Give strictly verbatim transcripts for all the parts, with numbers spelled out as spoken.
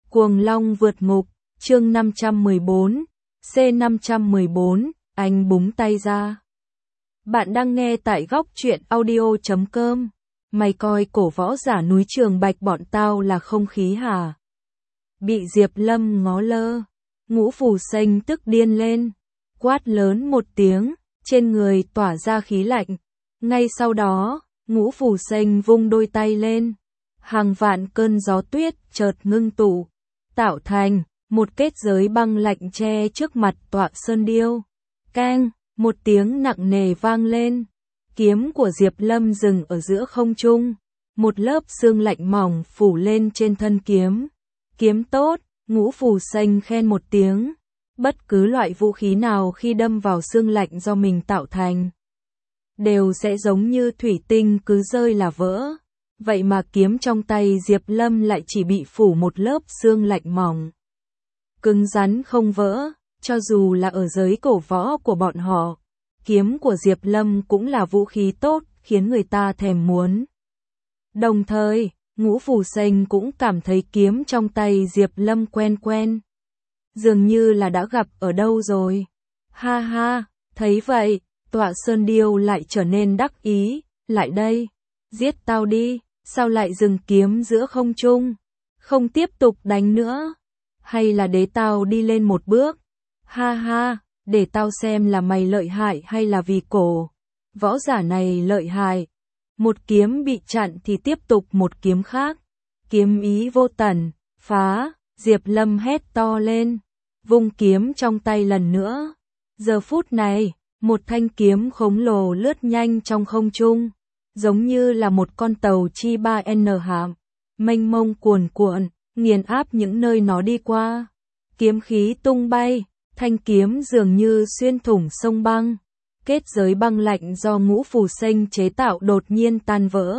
Cuồng Long vượt ngục, chương năm trăm mười bốn, C năm trăm mười bốn, anh búng tay ra. Bạn đang nghe tại góc truyện audio chấm com. Mày coi cổ võ giả núi Trường Bạch bọn tao là không khí hả? Bị Diệp Lâm ngó lơ, Ngũ Phù Xanh tức điên lên, quát lớn một tiếng, trên người tỏa ra khí lạnh. Ngay sau đó, Ngũ Phù Xanh vung đôi tay lên, hàng vạn cơn gió tuyết chợt ngưng tụ, tạo thành một kết giới băng lạnh che trước mặt Tọa Sơn Điêu. Keng, một tiếng nặng nề vang lên, kiếm của Diệp Lâm dừng ở giữa không trung, một lớp sương lạnh mỏng phủ lên trên thân kiếm. Kiếm tốt, Ngũ Phù Xanh khen một tiếng. Bất cứ loại vũ khí nào khi đâm vào sương lạnh do mình tạo thành, đều sẽ giống như thủy tinh cứ rơi là vỡ. Vậy mà kiếm trong tay Diệp Lâm lại chỉ bị phủ một lớp sương lạnh mỏng, cứng rắn không vỡ. Cho dù là ở giới cổ võ của bọn họ, kiếm của Diệp Lâm cũng là vũ khí tốt, khiến người ta thèm muốn. Đồng thời, Ngũ Phù Xanh cũng cảm thấy kiếm trong tay Diệp Lâm quen quen, dường như là đã gặp ở đâu rồi. Ha ha, thấy vậy, Tọa Sơn Điêu lại trở nên đắc ý. Lại đây, giết tao đi. Sao lại dừng kiếm giữa không trung, không tiếp tục đánh nữa? Hay là để tao đi lên một bước? Ha ha, để tao xem là mày lợi hại hay là vì cổ võ giả này lợi hại. Một kiếm bị chặn thì tiếp tục một kiếm khác. Kiếm ý vô tận, phá. Diệp Lâm hét to lên, vung kiếm trong tay lần nữa. Giờ phút này, một thanh kiếm khổng lồ lướt nhanh trong không trung, giống như là một con tàu chi ba N hạm, mênh mông cuồn cuộn, nghiền áp những nơi nó đi qua. Kiếm khí tung bay, thanh kiếm dường như xuyên thủng sông băng. Kết giới băng lạnh do Ngũ Phù Xanh chế tạo đột nhiên tan vỡ.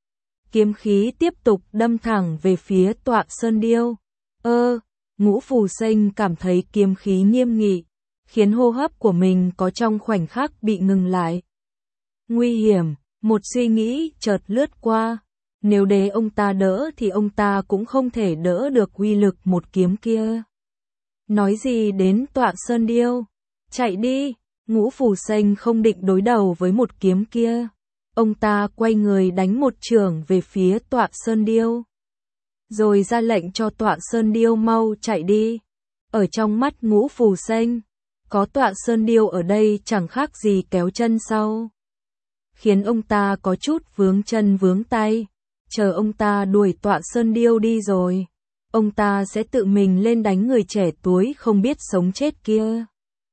Kiếm khí tiếp tục đâm thẳng về phía Tọa Sơn Điêu. Ơ, Ngũ Phù Xanh cảm thấy kiếm khí nghiêm nghị, khiến hô hấp của mình có trong khoảnh khắc bị ngừng lại. Nguy hiểm. Một suy nghĩ chợt lướt qua, nếu để ông ta đỡ thì ông ta cũng không thể đỡ được uy lực một kiếm kia. Nói gì đến Tọa Sơn Điêu, chạy đi. Ngũ Phù Xanh không định đối đầu với một kiếm kia. Ông ta quay người đánh một chưởng về phía Tọa Sơn Điêu, rồi ra lệnh cho Tọa Sơn Điêu mau chạy đi. Ở trong mắt Ngũ Phù Xanh, có Tọa Sơn Điêu ở đây chẳng khác gì kéo chân sau, khiến ông ta có chút vướng chân vướng tay. Chờ ông ta đuổi Tọa Sơn Điêu đi rồi, ông ta sẽ tự mình lên đánh người trẻ tuổi không biết sống chết kia.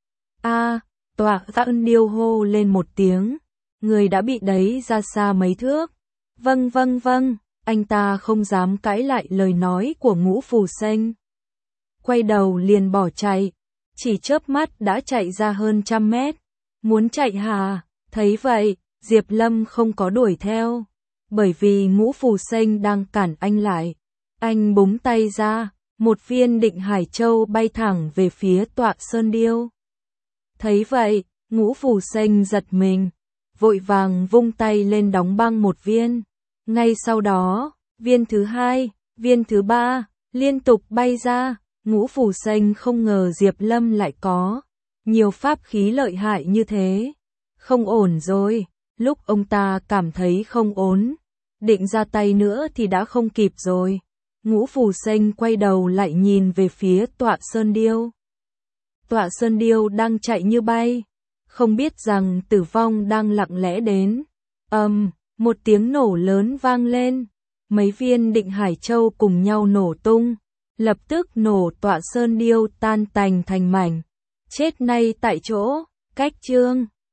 A, Tọa Sơn Điêu hô lên một tiếng, người đã bị đẩy ra xa mấy thước. Vâng vâng vâng, anh ta không dám cãi lại lời nói của Ngũ Phù Xanh, quay đầu liền bỏ chạy, chỉ chớp mắt đã chạy ra hơn trăm mét. Muốn chạy hả? Thấy vậy, Diệp Lâm không có đuổi theo, bởi vì Ngũ Phù Xanh đang cản anh lại. Anh búng tay ra, một viên Định Hải Châu bay thẳng về phía Tọa Sơn Điêu. Thấy vậy, Ngũ Phù Xanh giật mình, vội vàng vung tay lên đóng băng một viên. Ngay sau đó, viên thứ hai, viên thứ ba, liên tục bay ra. Ngũ Phù Xanh không ngờ Diệp Lâm lại có nhiều pháp khí lợi hại như thế. Không ổn rồi. Lúc ông ta cảm thấy không ổn, định ra tay nữa thì đã không kịp rồi. Ngũ Phù Xanh quay đầu lại nhìn về phía Tọa Sơn Điêu. Tọa Sơn Điêu đang chạy như bay, không biết rằng tử vong đang lặng lẽ đến. Ầm, um, một tiếng nổ lớn vang lên, mấy viên Định Hải Châu cùng nhau nổ tung, lập tức nổ Tọa Sơn Điêu tan tành thành mảnh, chết ngay tại chỗ. Cách chương